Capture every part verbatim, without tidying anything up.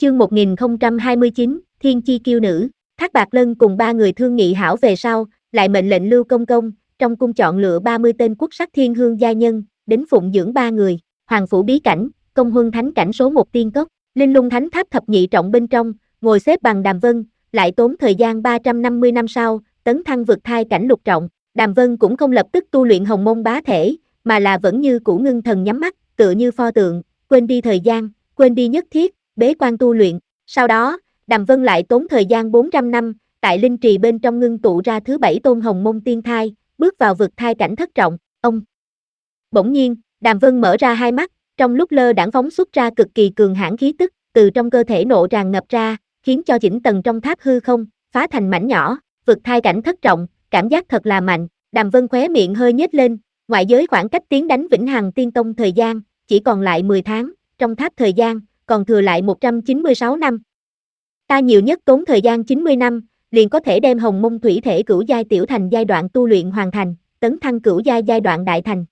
Chương một nghìn không trăm hai mươi chín, Thiên Chi Kiêu Nữ. Thác Bạt Lân cùng ba người thương nghị hảo về sau, lại mệnh lệnh Lưu Công Công, trong cung chọn lựa ba mươi tên quốc sắc thiên hương gia nhân, đến phụng dưỡng ba người. Hoàng phủ bí cảnh, Công Huân Thánh cảnh số một tiên cốc, Linh Lung Thánh tháp thập nhị trọng bên trong, ngồi xếp bằng Đàm Vân, lại tốn thời gian ba trăm năm mươi năm sau, tấn thăng vực thai cảnh lục trọng. Đàm Vân cũng không lập tức tu luyện hồng môn bá thể, mà là vẫn như cũ ngưng thần nhắm mắt, tựa như pho tượng, quên đi thời gian, quên đi nhất thiết, bế quan tu luyện. Sau đó, Đàm Vân lại tốn thời gian bốn trăm năm, tại linh trì bên trong ngưng tụ ra thứ bảy tôn hồng môn tiên thai, bước vào vực thai cảnh thất trọng. Ông Bỗng nhiên, Đàm Vân mở ra hai mắt, trong lúc lơ đãng phóng xuất ra cực kỳ cường hãn khí tức, từ trong cơ thể nộ tràn ngập ra, khiến cho chỉnh tầng trong tháp hư không phá thành mảnh nhỏ. Vực thai cảnh thất trọng, cảm giác thật là mạnh. Đàm Vân khóe miệng hơi nhếch lên, ngoại giới khoảng cách tiến đánh Vĩnh Hằng Tiên Tông thời gian chỉ còn lại mười tháng, trong tháp thời gian còn thừa lại một trăm chín mươi sáu năm. Ta nhiều nhất tốn thời gian chín mươi năm, liền có thể đem hồng môn thủy thể cửu giai tiểu thành giai đoạn tu luyện hoàn thành, tấn thăng cửu giai giai đoạn đại thành.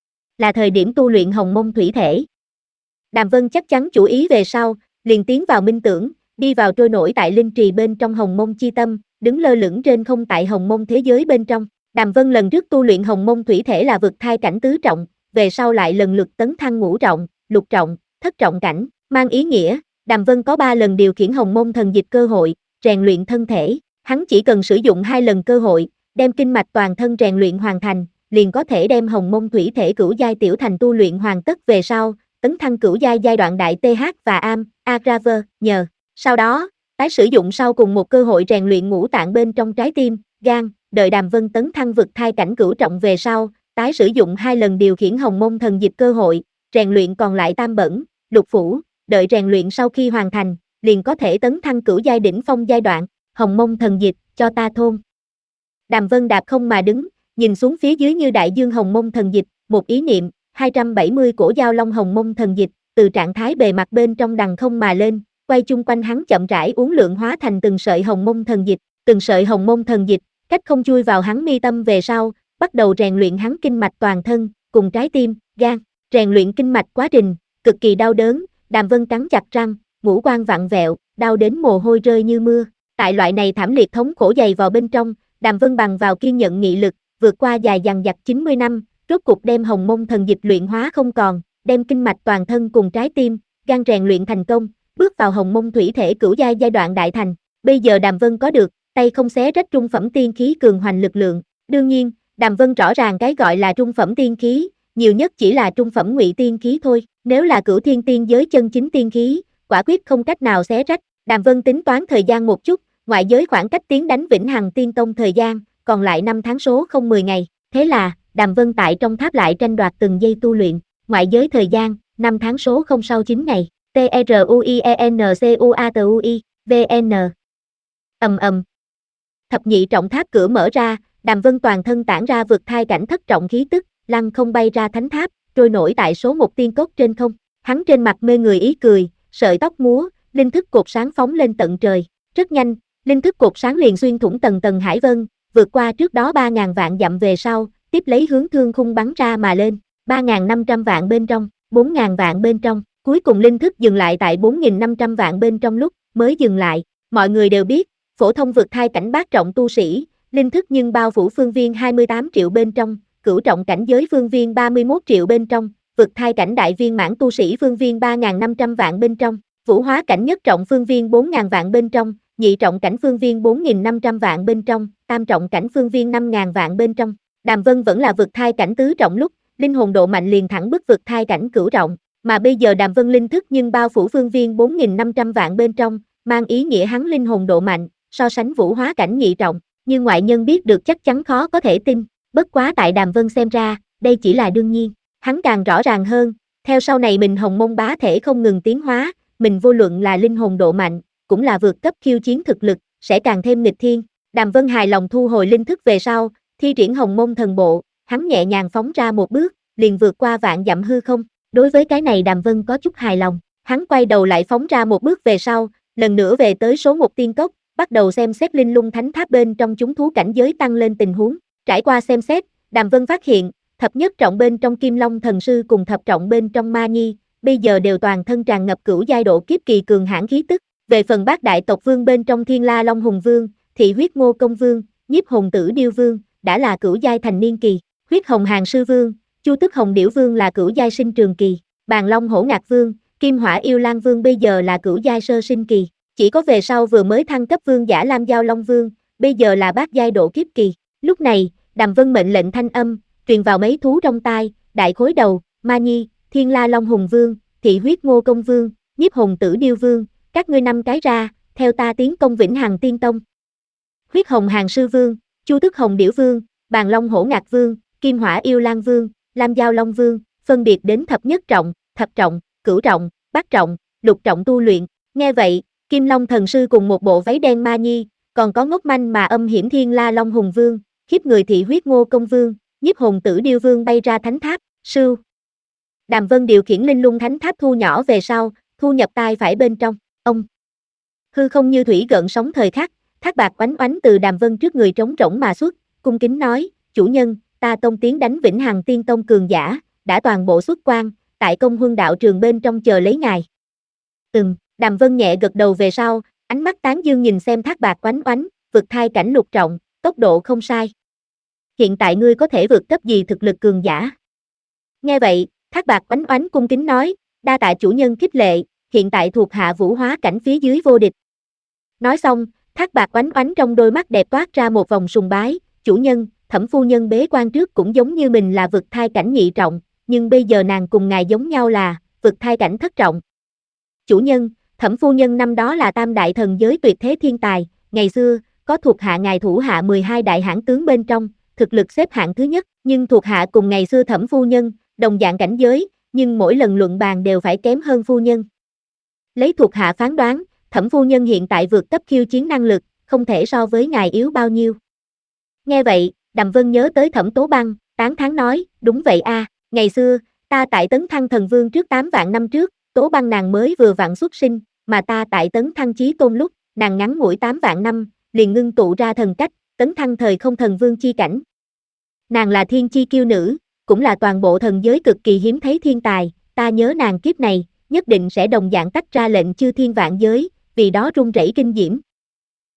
Là thời điểm tu luyện hồng môn thủy thể. Đàm Vân chắc chắn chủ ý về sau, liền tiến vào minh tưởng, đi vào trôi nổi tại linh trì bên trong hồng môn chi tâm, đứng lơ lửng trên không tại hồng môn thế giới bên trong. Đàm Vân lần trước tu luyện hồng môn thủy thể là vực thai cảnh tứ trọng, về sau lại lần lượt tấn thăng ngũ trọng, lục trọng, thất trọng cảnh, mang ý nghĩa, Đàm Vân có ba lần điều khiển hồng môn thần dịch cơ hội, rèn luyện thân thể, hắn chỉ cần sử dụng hai lần cơ hội, đem kinh mạch toàn thân rèn luyện hoàn thành, liền có thể đem hồng môn thủy thể cửu giai tiểu thành tu luyện hoàn tất về sau, tấn thăng cửu giai giai đoạn đại th và am, agraver, nhờ. Sau đó, tái sử dụng sau cùng một cơ hội rèn luyện ngũ tạng bên trong trái tim, gan, đợi Đàm Vân tấn thăng vực thai cảnh cửu trọng về sau, tái sử dụng hai lần điều khiển hồng môn thần dịch cơ hội, rèn luyện còn lại tam bẩn, lục phủ, đợi rèn luyện sau khi hoàn thành, liền có thể tấn thăng cửu giai đỉnh phong giai đoạn, hồng môn thần dịch, cho ta thôn. Đàm Vân đạp không mà đứng, nhìn xuống phía dưới như đại dương hồng môn thần dịch, một ý niệm, hai trăm bảy mươi cổ giao long hồng môn thần dịch, từ trạng thái bề mặt bên trong đằng không mà lên, quay chung quanh hắn chậm rãi uốn lượn hóa thành từng sợi hồng môn thần dịch, từng sợi hồng môn thần dịch, cách không chui vào hắn mi tâm về sau, bắt đầu rèn luyện hắn kinh mạch toàn thân, cùng trái tim, gan, rèn luyện kinh mạch quá trình, cực kỳ đau đớn, Đàm Vân cắn chặt răng, ngũ quan vặn vẹo, đau đến mồ hôi rơi như mưa. Tại loại này thảm liệt thống khổ dày vào bên trong, Đàm Vân bằng vào kiên nhẫn nghị lực, vượt qua dài dằng dặc chín mươi năm, rốt cục đem hồng môn thần dịch luyện hóa không còn, đem kinh mạch toàn thân cùng trái tim, gan rèn luyện thành công, bước vào hồng môn thủy thể cửu giai giai đoạn đại thành. Bây giờ Đàm Vân có được tay không xé rách trung phẩm tiên khí cường hoành lực lượng. Đương nhiên, Đàm Vân rõ ràng cái gọi là trung phẩm tiên khí, nhiều nhất chỉ là trung phẩm ngụy tiên khí thôi. Nếu là cửu thiên tiên giới chân chính tiên khí, quả quyết không cách nào xé rách. Đàm Vân tính toán thời gian một chút, ngoại giới khoảng cách tiến đánh Vĩnh Hằng Tiên Tông thời gian, còn lại năm tháng số không mười ngày. Thế là, Đàm Vân tại trong tháp lại tranh đoạt từng giây tu luyện, ngoại giới thời gian, năm tháng số không sau chín ngày. T R U I E N C U A T U I, V N. Ầm ầm. Thập nhị trọng tháp cửa mở ra, Đàm Vân toàn thân tản ra vực thai cảnh thất trọng khí tức, lăng không bay ra thánh tháp, trôi nổi tại số một tiên cốt trên không. Hắn trên mặt mê người ý cười, sợi tóc múa, linh thức cột sáng phóng lên tận trời. Rất nhanh, linh thức cột sáng liền xuyên thủng tầng tầng hải vân, vượt qua trước đó ba ngàn vạn dặm về sau, tiếp lấy hướng thương khung bắn ra mà lên, ba nghìn năm trăm vạn bên trong, bốn nghìn vạn bên trong, cuối cùng linh thức dừng lại tại bốn nghìn năm trăm vạn bên trong lúc mới dừng lại. Mọi người đều biết, phổ thông vực thai cảnh bát trọng tu sĩ, linh thức nhưng bao phủ phương viên hai mươi tám triệu bên trong, cửu trọng cảnh giới phương viên ba mươi mốt triệu bên trong, vực thai cảnh đại viên mãn tu sĩ phương viên ba nghìn năm trăm vạn bên trong, vũ hóa cảnh nhất trọng phương viên bốn nghìn vạn bên trong, nhị trọng cảnh phương viên bốn nghìn năm trăm vạn bên trong, tam trọng cảnh phương viên năm nghìn vạn bên trong. Đàm Vân vẫn là vực thai cảnh tứ trọng lúc, linh hồn độ mạnh liền thẳng bức vực thai cảnh cửu trọng, mà bây giờ Đàm Vân linh thức nhưng bao phủ phương viên bốn nghìn năm trăm vạn bên trong, mang ý nghĩa hắn linh hồn độ mạnh, so sánh vũ hóa cảnh nhị trọng, nhưng ngoại nhân biết được chắc chắn khó có thể tin, bất quá tại Đàm Vân xem ra, đây chỉ là đương nhiên, hắn càng rõ ràng hơn, theo sau này mình hồng môn bá thể không ngừng tiến hóa, mình vô luận là linh hồn độ mạnh, cũng là vượt cấp khiêu chiến thực lực, sẽ càng thêm nghịch thiên. Đàm Vân hài lòng thu hồi linh thức về sau, thi triển hồng môn thần bộ, hắn nhẹ nhàng phóng ra một bước, liền vượt qua vạn dặm hư không. Đối với cái này Đàm Vân có chút hài lòng, hắn quay đầu lại phóng ra một bước về sau, lần nữa về tới số một tiên cốc, bắt đầu xem xét Linh Lung Thánh tháp bên trong chúng thú cảnh giới tăng lên tình huống. Trải qua xem xét, Đàm Vân phát hiện, thập nhất trọng bên trong Kim Long Thần Sư cùng thập trọng bên trong Ma Nhi, bây giờ đều toàn thân tràn ngập cửu giai độ kiếp kỳ cường hãn khí tức. Về phần bát đại tộc vương bên trong Thiên La Long Hùng Vương, Thị Huyết Ngô Công Vương, Nhiếp Hồn Tử Điêu Vương, đã là cửu giai thành niên kỳ, Huyết Hồng Hàng Sư Vương, Chu Tức Hồng Điểu Vương là cửu giai sinh trường kỳ, Bàn Long Hổ Ngạc Vương, Kim Hỏa Yêu Lang Vương bây giờ là cửu giai sơ sinh kỳ, chỉ có về sau vừa mới thăng cấp vương giả Lam Giao Long Vương, bây giờ là bát giai độ kiếp kỳ. Lúc này, Đàm Vân mệnh lệnh thanh âm, truyền vào mấy thú trong tai, Đại Khối Đầu, Ma Nhi, Thiên La Long Hùng Vương, Thị Huyết Ngô Công Vương, Nhiếp Hồn Tử Điêu Vương, các ngươi năm cái ra, theo ta tiến công Vĩnh Hằng Tiên Tông. Huyết Hồng Hàng Sư Vương, Chu Tức Hồng Điểu Vương, Bàn Long Hổ Ngạc Vương, Kim Hỏa Yêu Lang Vương, Lam Giao Long Vương, phân biệt đến thập nhất trọng, thập trọng, cửu trọng, bát trọng, lục trọng tu luyện. Nghe vậy, Kim Long Thần Sư cùng một bộ váy đen Ma Nhi, còn có ngốc manh mà âm hiểm Thiên La Long Hùng Vương, khiếp người Thị Huyết Ngô Công Vương, Nhiếp Hồn Tử Điêu Vương bay ra thánh tháp, sưu. Đàm Vân điều khiển linh lung thánh tháp thu nhỏ về sau, thu nhập tai phải bên trong, ông. Hư không như thủy gợn sóng thời khắc, thác bạc oánh oánh từ Đàm Vân trước người trống rỗng mà xuất, cung kính nói, chủ nhân, ta tông tiến đánh Vĩnh Hằng Tiên Tông cường giả, đã toàn bộ xuất quan, tại Công Huân đạo trường bên trong chờ lấy ngài. Ừm, Đàm Vân nhẹ gật đầu về sau, ánh mắt tán dương nhìn xem thác bạc oánh oánh, vực thai cảnh lục trọng, tốc độ không sai. Hiện tại ngươi có thể vượt cấp gì thực lực cường giả? Nghe vậy, thác bạc oánh oánh cung kính nói, đa tạ chủ nhân khích lệ, hiện tại thuộc hạ vũ hóa cảnh phía dưới vô địch. Nói xong, thác bạc oánh oánh trong đôi mắt đẹp toát ra một vòng sùng bái, chủ nhân, Thẩm phu nhân bế quan trước cũng giống như mình là vực thai cảnh nhị trọng, nhưng bây giờ nàng cùng ngài giống nhau là vực thai cảnh thất trọng. Chủ nhân, Thẩm phu nhân năm đó là tam đại thần giới tuyệt thế thiên tài, ngày xưa, có thuộc hạ ngài thủ hạ mười hai đại hãn tướng bên trong, thực lực xếp hạng thứ nhất, nhưng thuộc hạ cùng ngày xưa Thẩm phu nhân, đồng dạng cảnh giới, nhưng mỗi lần luận bàn đều phải kém hơn phu nhân. Lấy thuộc hạ phán đoán, Thẩm phu nhân hiện tại vượt cấp khiêu chiến năng lực, không thể so với ngài yếu bao nhiêu. Nghe vậy, Đàm Vân nhớ tới Thẩm Tố Băng, tán thán nói, đúng vậy a, ngày xưa, ta tại Tấn Thăng Thần Vương trước tám vạn năm trước, Tố Băng nàng mới vừa vặn xuất sinh, mà ta tại Tấn Thăng Chí Tôn lúc, nàng ngắn ngủi tám vạn năm, liền ngưng tụ ra thần cách, tấn thăng thời không thần vương chi cảnh. Nàng là thiên chi kiêu nữ, cũng là toàn bộ thần giới cực kỳ hiếm thấy thiên tài, ta nhớ nàng kiếp này, nhất định sẽ đồng dạng tách ra lệnh chư thiên vạn giới, vì đó rung rẩy kinh diễm.